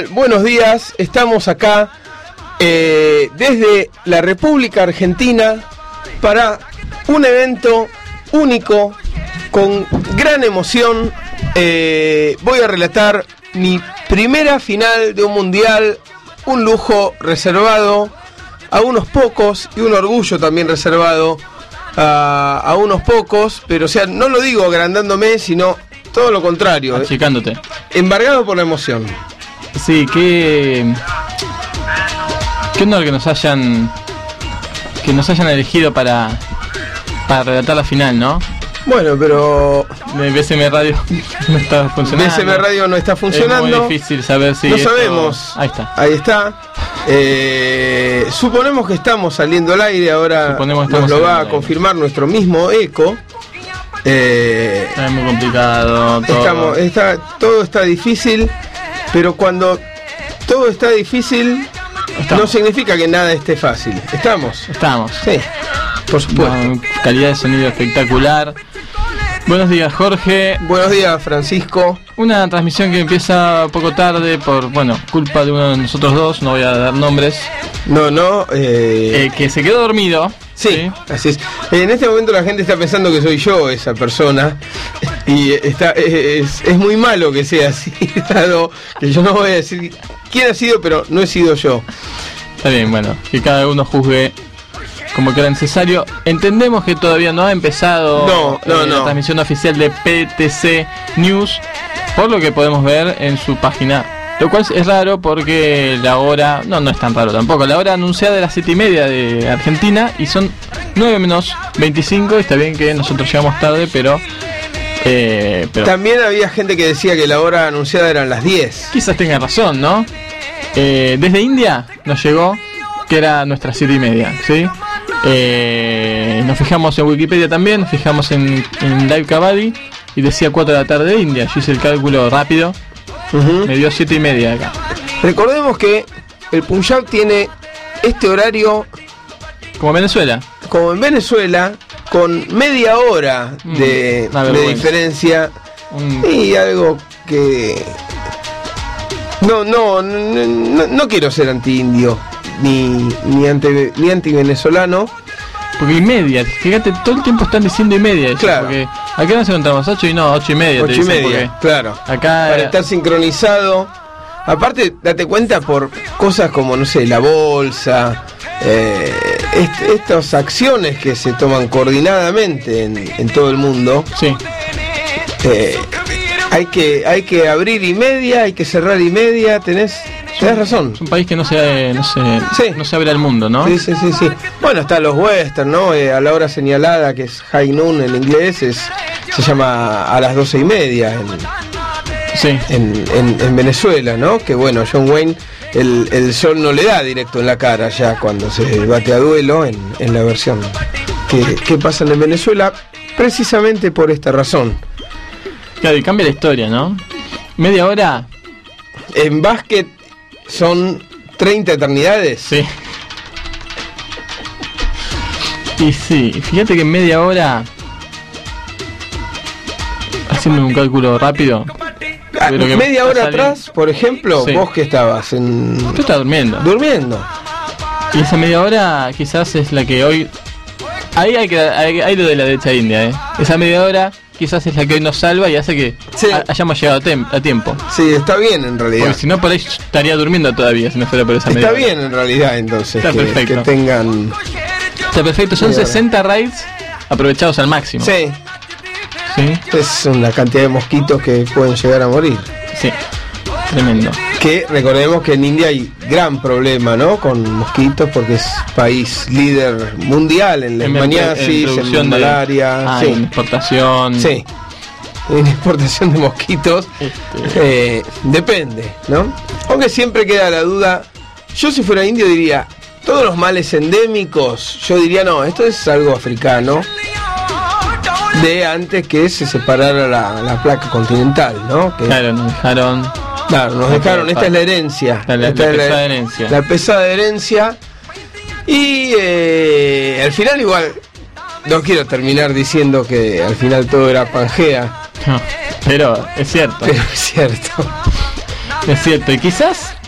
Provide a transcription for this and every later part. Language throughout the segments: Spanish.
tal? Buenos días, estamos acá desde la República Argentina para un evento único, con gran emoción. Voy a relatar mi primera final de un mundial, un lujo reservado a unos pocos y un orgullo también reservado a unos pocos, pero o sea, no lo digo agrandándome, sino todo lo contrario. Achicándote. Embargado por la emoción. Sí, qué honor que nos hayan elegido para relatar la final, ¿no? Bueno, pero BSM Radio no está funcionando. BSM Radio no está funcionando. Es muy difícil saber si no sabemos. Ahí está. Suponemos que estamos saliendo al aire. Ahora nos lo va a confirmar nuestro mismo eco. Es muy complicado todo. Todo está difícil, pero cuando todo está difícil no significa que nada esté fácil. Estamos. Sí, por supuesto. Una calidad de sonido espectacular. Buenos días, Jorge. Buenos días, Francisco. Una transmisión que empieza poco tarde por, culpa de uno de nosotros dos, no voy a dar nombres. Que se quedó dormido. Sí, así es. En este momento la gente está pensando que soy yo esa persona. Y es muy malo que sea así, dado que yo no voy a decir quién ha sido, pero no he sido yo. Está bien, que cada uno juzgue como que era necesario. Entendemos que todavía no ha empezado la transmisión oficial de PTC News, por lo que podemos ver en su página. Lo cual es raro porque la hora, no es tan raro tampoco, la hora anunciada era 7:30 de Argentina y son 9:25. Está bien que nosotros llegamos tarde, pero también había gente que decía que la hora anunciada eran las 10. Quizás tenga razón, ¿no? Desde India nos llegó que era nuestras 7:30, ¿sí? Nos fijamos en Wikipedia también, nos fijamos en Live Kabaddi y decía 4 de la tarde de India. Yo hice el cálculo rápido. Me dio 7:30 acá. Recordemos que el Punjab tiene este horario como Venezuela. Como en Venezuela, con media hora de diferencia. Y algo que no quiero ser anti-indio ni anti-venezolano. Porque y media, fíjate, todo el tiempo están diciendo y media. Claro. Porque acá nos encontramos 8 y no, 8:30. 8:30, claro. Acá para estar sincronizado. Aparte, date cuenta por cosas como, la bolsa, estas acciones que se toman coordinadamente en todo el mundo. Sí. Hay que abrir y media, hay que cerrar y media, tenés razón. Es un país que no se abre al mundo, ¿no? Sí. Bueno, está los western, ¿no? A la hora señalada, que es high noon en inglés, se llama a las 12:30 en Venezuela, ¿no? Que John Wayne, el sol no le da directo en la cara ya cuando se bate a duelo en la versión que pasan en Venezuela, precisamente por esta razón. Claro, y cambia la historia, ¿no? Media hora. En básquet son 30 eternidades. Sí. Y sí, fíjate que en media hora, haciendo un cálculo rápido, media hora atrás, por ejemplo, sí. Vos que estabas Tú estás durmiendo. Y esa media hora quizás es la que hoy... Ahí hay lo de la derecha india, Esa media hora quizás es la que hoy nos salva y hace que hayamos llegado a tiempo. Sí, está bien en realidad. Porque si no, por ahí estaría durmiendo todavía, si no fuera por esa media hora. Está bien en realidad, entonces. Está perfecto. Que tengan... Está perfecto, son 60 raids aprovechados al máximo. Sí. Es una cantidad de mosquitos que pueden llegar a morir. Sí, tremendo. Que recordemos que en India hay gran problema, ¿no? Con mosquitos, porque es país líder mundial en leishmaniasis, en malaria. En exportación. Sí, en exportación de mosquitos. Depende, ¿no? Aunque siempre queda la duda. Yo si fuera indio diría, todos los males endémicos, yo diría no, esto es algo africano. De antes que se separara la placa continental, ¿no? Claro, nos dejaron... esta es la herencia. La pesada herencia. Y al final igual, no quiero terminar diciendo que al final todo era Pangea. No, pero es cierto. Es cierto. Es cierto, y quizás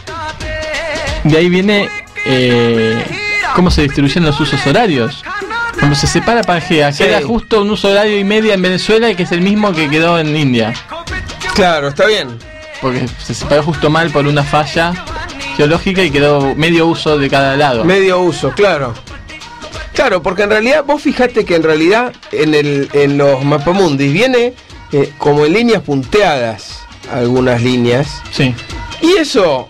de ahí viene cómo se distribuyen los usos horarios. Cuando se separa Pangea, queda justo un uso horario y media en Venezuela, y que es el mismo que quedó en India. Claro, está bien. Porque se separó justo mal por una falla geológica y quedó medio uso de cada lado. Medio uso, claro. Claro, porque en realidad, vos fijate que en realidad en los mapamundis viene como en líneas punteadas algunas líneas. Sí. Y eso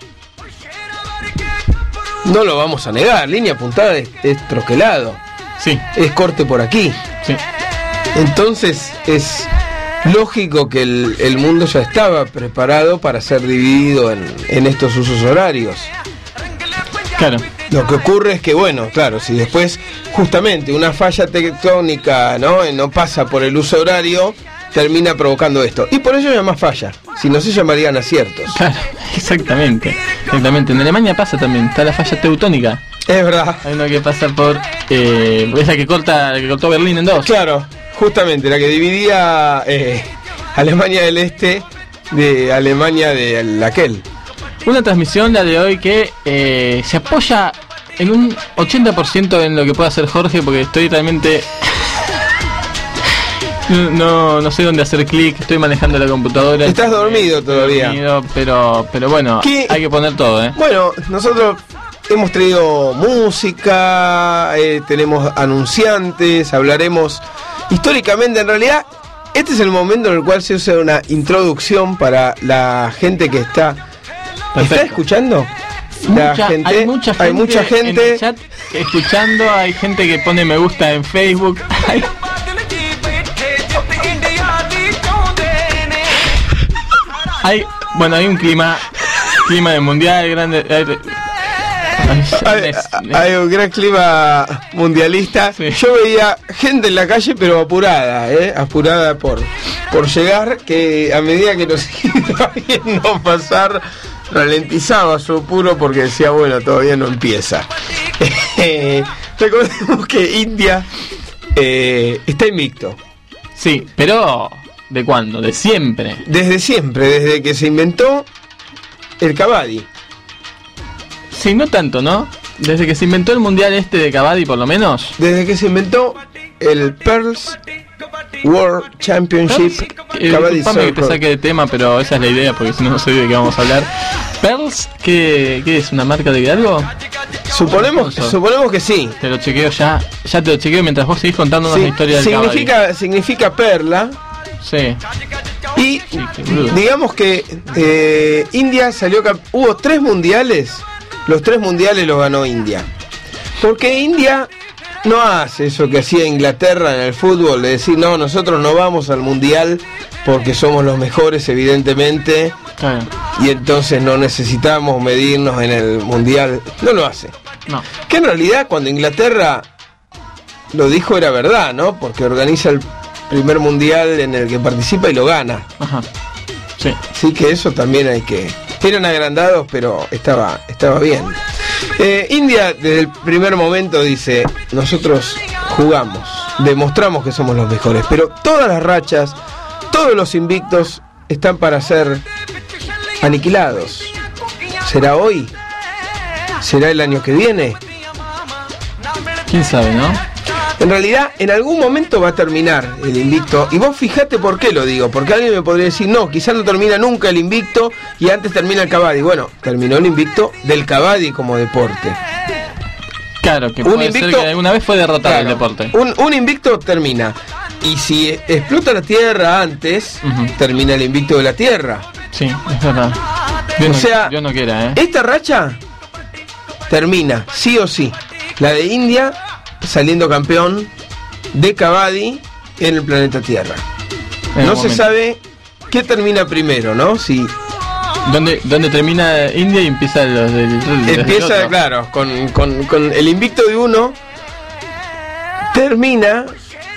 no lo vamos a negar, línea puntada es troquelado. Sí. Es corte por aquí. Sí. Entonces es lógico que el mundo ya estaba preparado para ser dividido en estos usos horarios. Claro. Lo que ocurre es que, bueno, claro, si después justamente una falla tectónica no pasa por el uso horario, termina provocando esto. Y por eso se llama falla, si no se llamarían aciertos. Claro, exactamente. En Alemania pasa también, está la falla teutónica. Es verdad. Hay una que pasa por... es la que cortó Berlín en dos. Claro, justamente, la que dividía Alemania del Este de Alemania de aquel. Una transmisión, la de hoy, que se apoya en un 80% en lo que pueda hacer Jorge, porque estoy realmente... no sé dónde hacer clic, estoy manejando la computadora. Estás dormido todavía. Pero bueno, hay que poner todo, Bueno, nosotros hemos traído música, tenemos anunciantes, hablaremos históricamente. En realidad, este es el momento en el cual se usa una introducción para la gente que está... Perfecto. ¿Está escuchando? Hay mucha gente en el chat escuchando, hay gente que pone me gusta en Facebook. Hay un clima de mundial grande. Hay un gran clima mundialista. Sí. Yo veía gente en la calle, pero apurada por llegar, que a medida que nos iba viendo pasar, ralentizaba su apuro porque decía, bueno, todavía no empieza. Recordemos que India está invicto. Sí, pero ¿de cuándo? ¿De siempre? Desde siempre, desde que se inventó el kabaddi. Sí, no tanto, ¿no? Desde que se inventó el mundial de kabaddi, por lo menos. Desde que se inventó el Pearls World Championship Kabaddi Circle. Que te saque de tema, pero esa es la idea, porque si no sé de qué vamos a hablar. Pearls, ¿qué es? ¿Una marca de algo? Suponemos que sí. Te lo chequeo ya te lo chequeo mientras vos seguís contándonos la historia del kabaddi. Significa perla. Sí. Y digamos que India salió hubo 3 mundiales. Los 3 mundiales los ganó India. Porque India no hace eso que hacía Inglaterra en el fútbol, de decir, no, nosotros no vamos al mundial porque somos los mejores, evidentemente. Claro. Y entonces no necesitamos medirnos en el mundial. No lo hace. No. Que en realidad cuando Inglaterra lo dijo era verdad, ¿no? Porque organiza el primer mundial en el que participa y lo gana. Ajá. Sí. Así que eso también hay que... Eran agrandados, pero estaba bien. India desde el primer momento dice, nosotros jugamos, demostramos que somos los mejores, pero todas las rachas, todos los invictos están para ser aniquilados. ¿Será hoy? ¿Será el año que viene? ¿Quién sabe, no? En realidad, en algún momento va a terminar el invicto. Y vos fijate por qué lo digo. Porque alguien me podría decir, no, quizás no termina nunca el invicto y antes termina el kabaddi. Bueno, terminó el invicto del kabaddi como deporte. Claro, que puede ser que alguna vez fue derrotado el deporte. Un invicto termina. Y si explota la tierra antes, termina el invicto de la tierra. Sí, es verdad. Yo no quiera, Esta racha termina, sí o sí. La de India saliendo campeón de kabaddi en el planeta Tierra. No se sabe qué termina primero, ¿no? Si ¿Dónde termina India y empieza empieza, claro, con el invicto de uno, termina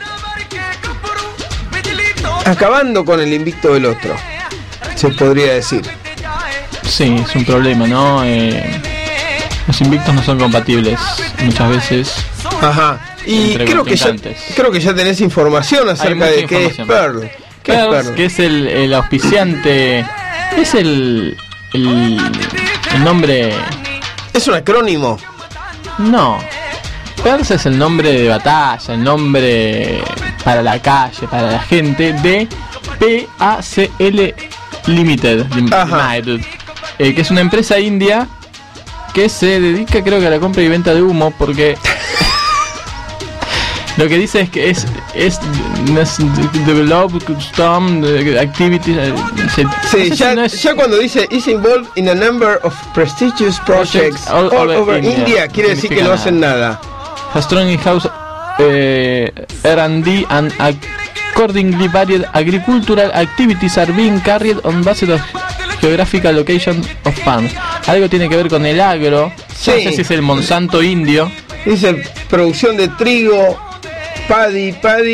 acabando con el invicto del otro, se podría decir. Sí, es un problema, ¿no? Los invictos no son compatibles muchas veces. Ajá. Y creo que ya tenés información acerca de qué es Pearl. Que es el auspiciante, es el nombre ¿Es un acrónimo? No. PERS es el nombre de batalla, el nombre para la calle, para la gente de PACL Limited, que es una empresa india que se dedica, creo que a la compra y venta de humo, porque lo que dice es que es develop custom activities. Sí, ya cuando dice is involved in a number of prestigious projects all over India, quiere decir que no hacen nada. A strong in-house R&D and accordingly varied agricultural activities are being carried on basis of geographical location of farms. Algo tiene que ver con el agro. Sí. No sé si es el Monsanto indio. Dice producción de trigo, paddy,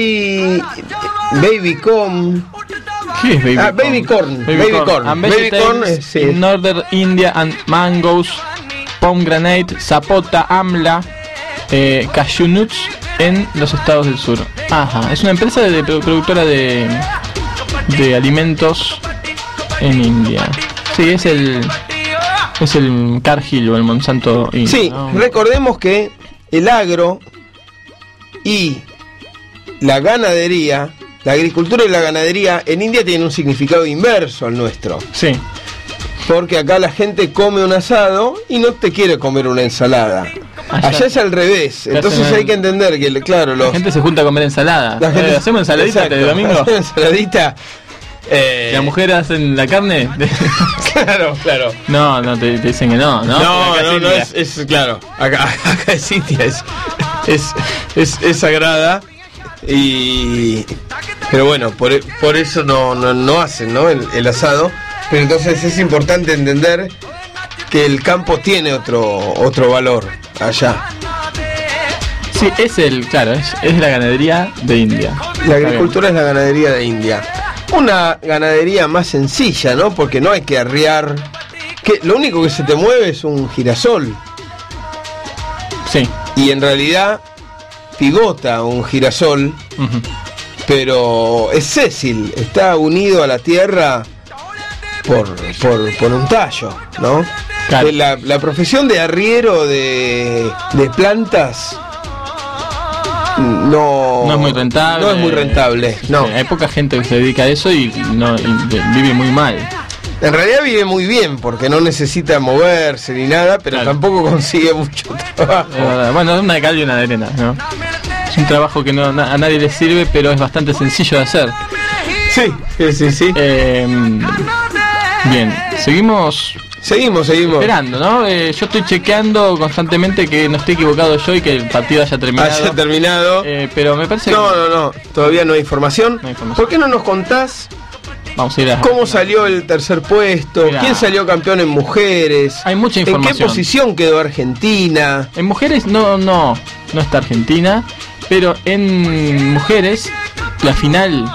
baby corn. ¿Qué es baby corn? Baby corn. And vegetables in northern India and mangoes, pomegranate, sapota, amla, cashew nuts en los estados del sur. Ajá, es una empresa productora de alimentos en India. Sí, es el Cargill o el Monsanto indio. Sí, ¿no? Recordemos que el agro y la ganadería, la agricultura y la ganadería en India tienen un significado inverso al nuestro. Sí. Porque acá la gente come un asado y no te quiere comer una ensalada. Allá es al revés. Entonces hay que entender que, claro, la gente se junta a comer ensalada. ¿Hacemos ensaladita de domingo? Ensaladita. ¿Las mujeres hacen la carne? Claro. No, te dicen que no. No, es claro. Acá es India, es sagrada. Pero bueno, por eso no hacen, ¿no? El asado. Pero entonces es importante entender que el campo tiene otro valor allá. Sí, es la ganadería de India. La agricultura es la ganadería de India. Una ganadería más sencilla, ¿no? Porque no hay que arriar. Que lo único que se te mueve es un girasol. Sí. Y en realidad pivota un girasol, pero es sésil, está unido a la tierra por un tallo, ¿no? Claro. La profesión de arriero de plantas no es muy rentable. No es muy rentable, no. Hay poca gente que se dedica a eso y vive muy mal. En realidad vive muy bien porque no necesita moverse ni nada, pero tampoco consigue mucho trabajo. Bueno, es una de cal y una de arena, ¿no? Es un trabajo que a nadie le sirve, pero es bastante sencillo de hacer. Sí. Bien, seguimos esperando, ¿no? Yo estoy chequeando constantemente que no esté equivocado yo y que el partido haya terminado. Pero me parece No, todavía no hay información. ¿Por qué no nos contás Vamos a ir a cómo salió el tercer puesto? Mirá. ¿Quién salió campeón en mujeres? Hay mucha información. ¿En qué posición quedó Argentina? En mujeres no está Argentina, pero en mujeres la final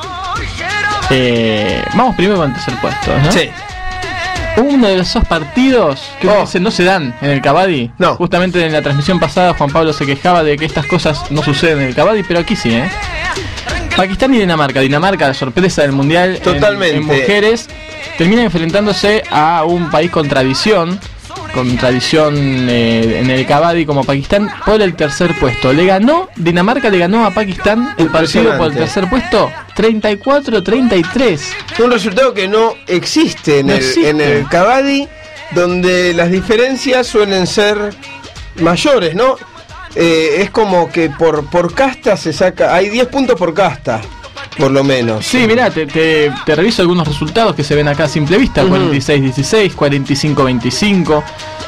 vamos primero con el tercer puesto, ¿no? Sí. Uno de esos partidos que no se dan en el Kabaddi. No. Justamente en la transmisión pasada Juan Pablo se quejaba de que estas cosas no suceden en el Kabaddi, pero aquí sí, Pakistán y Dinamarca, la sorpresa del mundial. Totalmente. En mujeres, terminan enfrentándose a un país con tradición en el Kabaddi como Pakistán por el tercer puesto. Dinamarca le ganó a Pakistán el partido por el tercer puesto 34-33. Un resultado que no existe en el Kabaddi, donde las diferencias suelen ser mayores, ¿no? Es como que por casta se saca, hay 10 puntos por casta, por lo menos. Sí, mirá, te reviso algunos resultados que se ven acá a simple vista. 46-16, 45-25,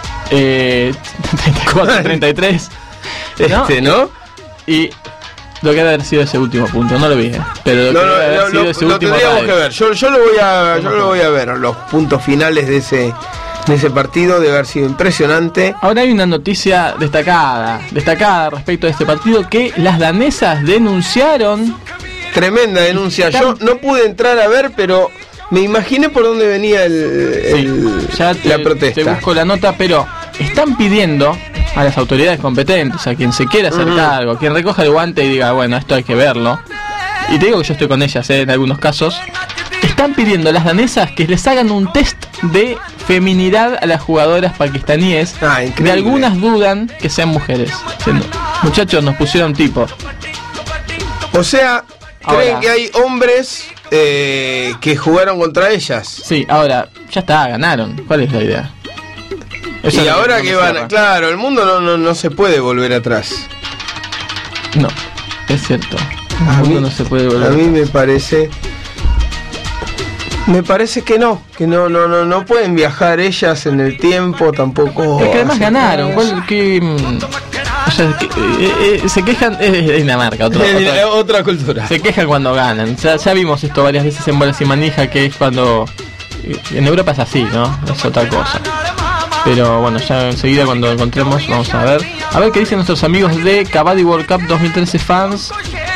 34-33, ¿no? Y lo que debe haber sido ese último punto, no lo vi, pero lo tendríamos que ver. Yo lo voy a ver, los puntos finales de ese partido, debe haber sido impresionante. Ahora hay una noticia destacada respecto a este partido, que las danesas denunciaron. Tremenda denuncia. Yo no pude entrar a ver, pero me imaginé por dónde venía la protesta. Te busco la nota, pero están pidiendo a las autoridades competentes, a quien se quiera hacer cargo, a quien recoja el guante y diga, bueno, esto hay que verlo. Y te digo que yo estoy con ellas, en algunos casos. Están pidiendo a las danesas que les hagan un test de feminidad a las jugadoras pakistaníes. De algunas dudan que sean mujeres. Muchachos, nos pusieron tipo. O sea, creen que hay hombres que jugaron contra ellas. Sí, ahora, ya está, ganaron. ¿Cuál es la idea? Y ahora que van, claro, el mundo no se puede volver atrás. No, es cierto. El mundo no se puede volver atrás. A mí me parece que no pueden viajar ellas en el tiempo tampoco. Es que además ganaron. Se quejan, es Dinamarca, otra cultura. Se quejan cuando ganan. Ya vimos esto varias veces en Bolas y Manija, que es cuando en Europa es así, ¿no? Es otra cosa. Pero bueno, ya enseguida cuando lo encontremos vamos a ver qué dicen nuestros amigos de Kabaddi World Cup 2013 fans.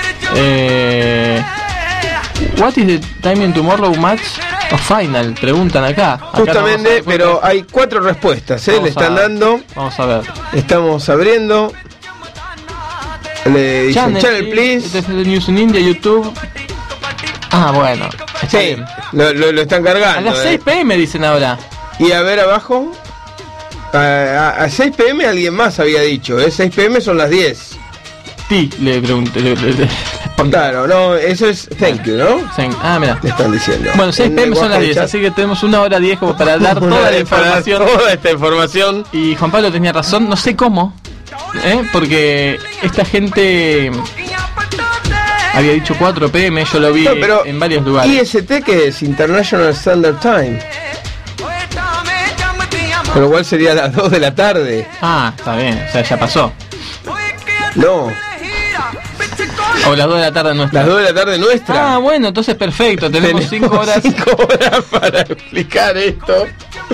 What is the timing tomorrow match o final? Preguntan acá. Justamente, pero hay 4 respuestas, le están dando. Vamos a ver. Estamos abriendo. Le dicen channel please. News in India, YouTube. Bueno. Sí, lo están cargando. A las 6 p.m. dicen ahora. Y a ver abajo. A 6 p.m. alguien más había dicho. 6 p.m. son las 10. Sí, le pregunté. Claro, no, eso es thank you, ¿no? Mira. Le están diciendo. Bueno, 6 p.m. son las 10, así que tenemos 1 hora 10 como para dar toda la información. Toda esta información. Y Juan Pablo tenía razón, no sé cómo, porque esta gente había dicho 4 p.m., yo lo vi en varios lugares. IST, que es International Standard Time. Con lo cual sería las 2 de la tarde. Está bien, o sea, ya pasó. No. O las 2 de la tarde nuestra. Las 2 de la tarde nuestra. Bueno, entonces perfecto, tenemos 5 horas. 5 horas para explicar esto.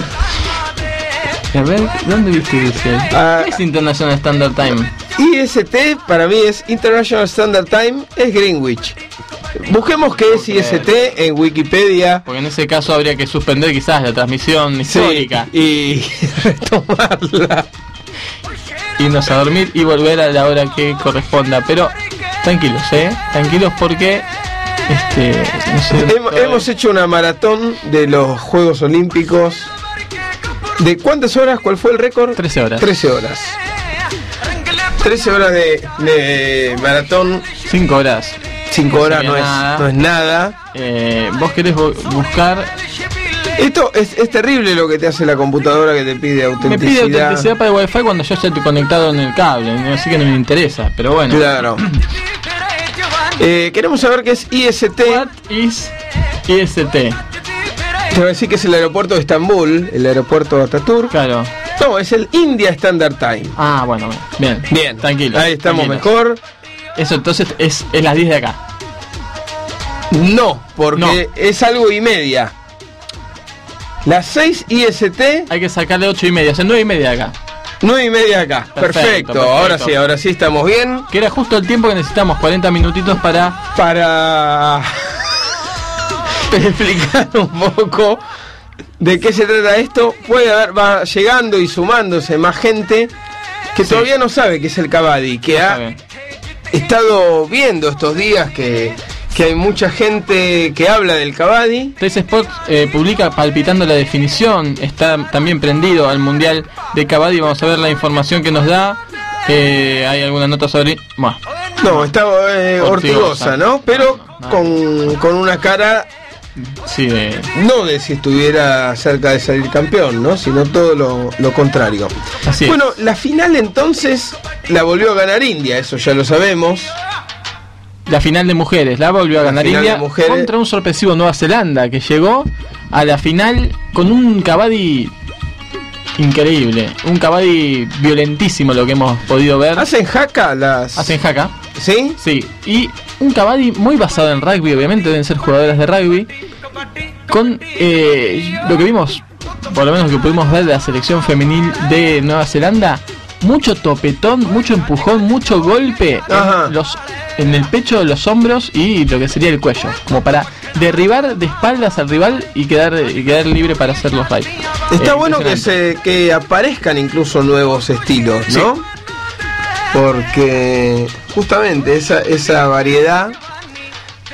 A ver, ¿dónde viste eso? ¿Qué es International Standard Time? IST para mí es International Standard Time, es Greenwich. Busquemos qué es IST en Wikipedia. Porque en ese caso habría que suspender quizás la transmisión histórica. Y retomarla. Irnos a dormir y volver a la hora que corresponda. Pero tranquilos, tranquilos porque no sé, hemos hecho una maratón de los Juegos Olímpicos. ¿De cuántas horas? ¿Cuál fue el récord? 13 horas. 13 horas. 13 horas de maratón. 5 horas. 5 horas no es nada. Vos querés buscar. Esto es terrible lo que te hace la computadora, que te pide autenticidad. Me pide autenticidad para el wifi cuando yo ya estoy conectado en el cable, así que no me interesa, pero bueno. Claro. Queremos saber qué es IST. What is IST? Te voy a decir que es el aeropuerto de Estambul, el aeropuerto de Ataturk. Claro. No, es el India Standard Time. Bueno, bien. Tranquilo. Ahí estamos mejor. Eso entonces es las 10 de acá. No, porque es algo y media. Las 6 IST. Hay que sacarle 8 y media, o sea 9 y media acá. 9 y media acá. Perfecto. Ahora sí estamos bien. Que era justo el tiempo que necesitamos, 40 minutitos para explicar un poco de qué se trata esto. Va llegando y sumándose más gente que todavía no sabe qué es el Kabaddi, que ha estado viendo estos días que hay mucha gente que habla del Kabaddi. TS Sports publica palpitando la definición, está también prendido al Mundial de Kabaddi. Vamos a ver la información que nos da. Hay alguna nota sobre... No, está Ortigosa, ¿no? Pero con una cara... Sí, no de si estuviera cerca de salir campeón, ¿no? Sino todo lo contrario. Así bueno, la final entonces la volvió a ganar India, eso ya lo sabemos. La final de mujeres la volvió a ganar India contra un sorpresivo Nueva Zelanda, que llegó a la final con un Kabaddi increíble, un Kabaddi violentísimo, lo que hemos podido ver. ¿Hacen jaca Hacen jaca. ¿Sí? Sí, y un Kabaddi muy basado en rugby, obviamente deben ser jugadoras de rugby, con lo que vimos, por lo menos que pudimos ver de la selección femenil de Nueva Zelanda, mucho topetón, mucho empujón, mucho golpe en el pecho, los hombros y lo que sería el cuello, como para derribar de espaldas al rival y quedar libre para hacer los raids. Está bueno que aparezcan incluso nuevos estilos, ¿no? Sí. Porque justamente esa variedad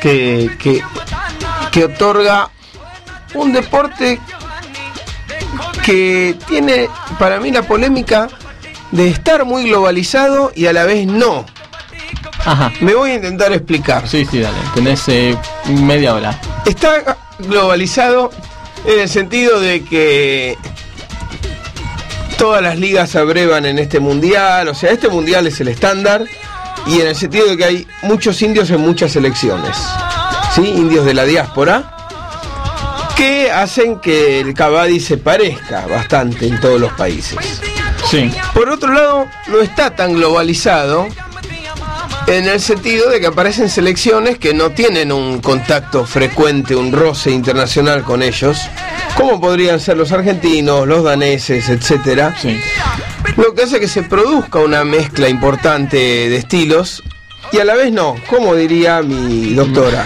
que otorga un deporte que tiene para mí la polémica de estar muy globalizado y a la vez no. Ajá. Me voy a intentar explicar. Sí, dale, tenés media hora. Está globalizado en el sentido de que todas las ligas se abrevan en este mundial, o sea, este mundial es el estándar, y en el sentido de que hay muchos indios en muchas selecciones, ¿sí? Indios de la diáspora, que hacen que el Kabaddi se parezca bastante en todos los países. Sí. Por otro lado, no está tan globalizado en el sentido de que aparecen selecciones que no tienen un contacto frecuente, un roce internacional con ellos, como podrían ser los argentinos, los daneses, etcétera. Sí. Lo que hace que se produzca una mezcla importante de estilos y a la vez no, como diría mi doctora.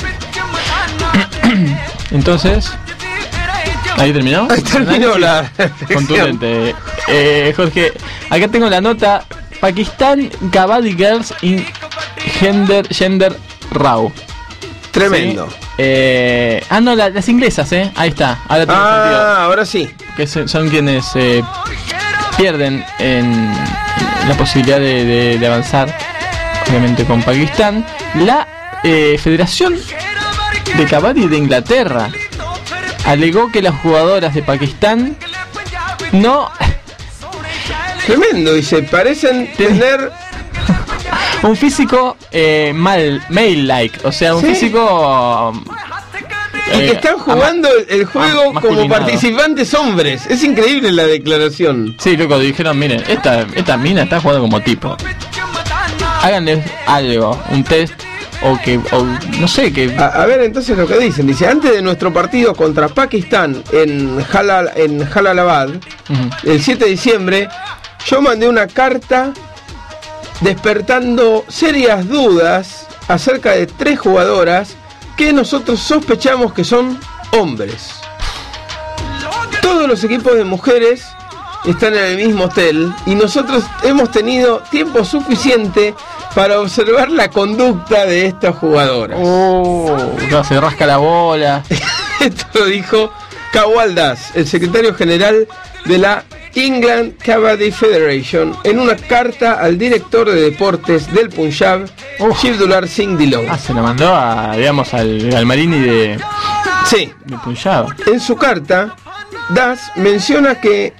Entonces, ¿ahí terminó? Ahí terminó la contundente. Jorge, acá tengo la nota. Pakistán Kabaddi Girls in Gender Raw. Tremendo. ¿Sí? No, las inglesas, ahí está. Ahora tiene sentido. Ahora sí. Que son quienes pierden en la posibilidad de avanzar, obviamente, con Pakistán. La Federación de Kabaddi de Inglaterra alegó que las jugadoras de Pakistán no... Tremendo, dice, parecen tener un físico male-like, o sea, un físico... y que están jugando el juego como participantes hombres. Es increíble la declaración. Sí, loco, dijeron, miren, esta mina está jugando como tipo. Háganle algo, un test, o no sé, que... A ver, entonces lo que dicen, dice, antes de nuestro partido contra Pakistán en Jalalabad, el 7 de diciembre, yo mandé una carta despertando serias dudas acerca de 3 jugadoras que nosotros sospechamos que son hombres. Todos los equipos de mujeres están en el mismo hotel y nosotros hemos tenido tiempo suficiente para observar la conducta de estas jugadoras. Se rasca la bola. Esto lo dijo Kawal Das, el secretario general de la England Kabaddi Federation, en una carta al director de deportes del Punjab, Shivdular Singh Dhillon. Se la mandó al Marini de Punjab. En su carta, Das menciona que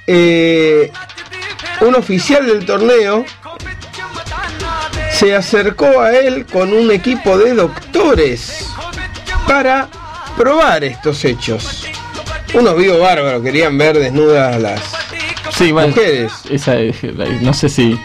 un oficial del torneo se acercó a él con un equipo de doctores para probar estos hechos. Unos vivos bárbaros, querían ver desnudas a las mujeres. No sé si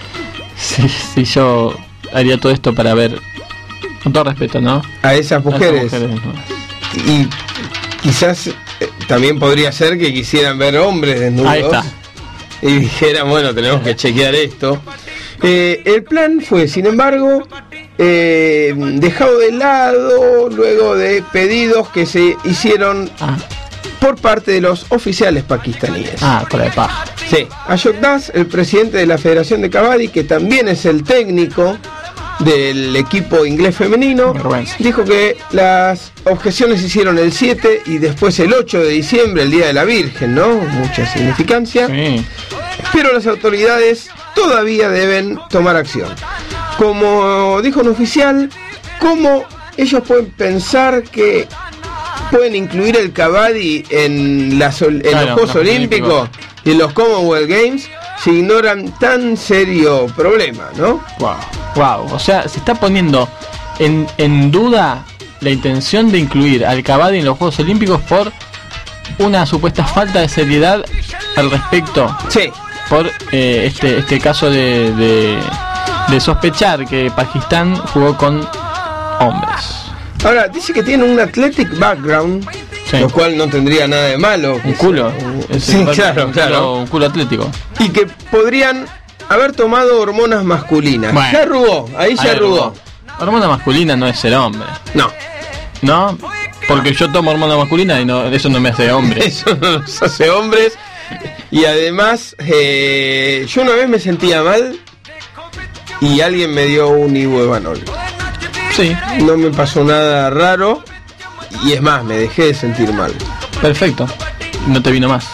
yo haría todo esto para ver, con todo respeto, ¿no? A esas mujeres. Y quizás también podría ser que quisieran ver hombres desnudos. Ahí está. Y dijeran, bueno, tenemos que chequear esto. El plan fue, sin embargo, dejado de lado luego de pedidos que se hicieron por parte de los oficiales pakistaníes. Por la de paja. Sí. Ashok Das, el presidente de la Federación de Kabaddi, que también es el técnico del equipo inglés femenino, dijo que las objeciones se hicieron el 7 y después el 8 de diciembre, el Día de la Virgen, ¿no? Mucha significancia. Sí. Pero las autoridades todavía deben tomar acción. Como dijo un oficial, ¿cómo ellos pueden pensar que pueden incluir el Kabaddi en los Juegos Olímpicos y en los Commonwealth Games si ignoran tan serio problema, ¿no? Wow. O sea, se está poniendo en duda la intención de incluir al Kabaddi en los Juegos Olímpicos por una supuesta falta de seriedad al respecto. Sí. Por este caso de sospechar que Pakistán jugó con hombres. Ahora, dice que tiene un athletic background, lo cual no tendría nada de malo. Un culo. Claro. Un culo atlético. Y que podrían haber tomado hormonas masculinas. Bueno, ya arrugó, ahí se arrugó. Hormona masculina no es ser hombre. No, porque yo tomo hormona masculina y eso no me hace hombre. Eso no nos hace hombres. Y además, yo una vez me sentía mal y alguien me dio un ibuevanol. Sí. No me pasó nada raro y es más, me dejé de sentir mal. Perfecto. No te vino más.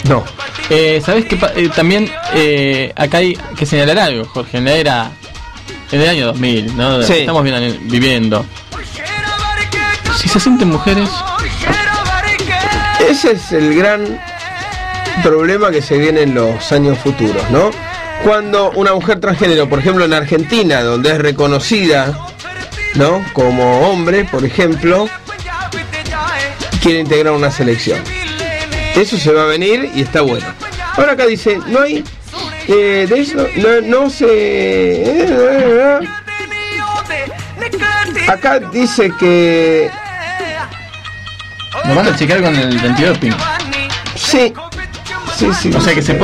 No. ¿Sabés qué? También acá hay que señalar algo, Jorge. En el año 2000, ¿no? Sí. Estamos viviendo. Si se sienten mujeres... Ese es el gran problema que se viene en los años futuros, ¿no? Cuando una mujer transgénero, por ejemplo en Argentina, donde es reconocida, ¿no?, como hombre, por ejemplo, quiere integrar una selección. Eso se va a venir y está bueno. Ahora acá dice, no hay... de eso no se... Acá dice que... Nos van a checar con el antidoping. Sí. O sea que se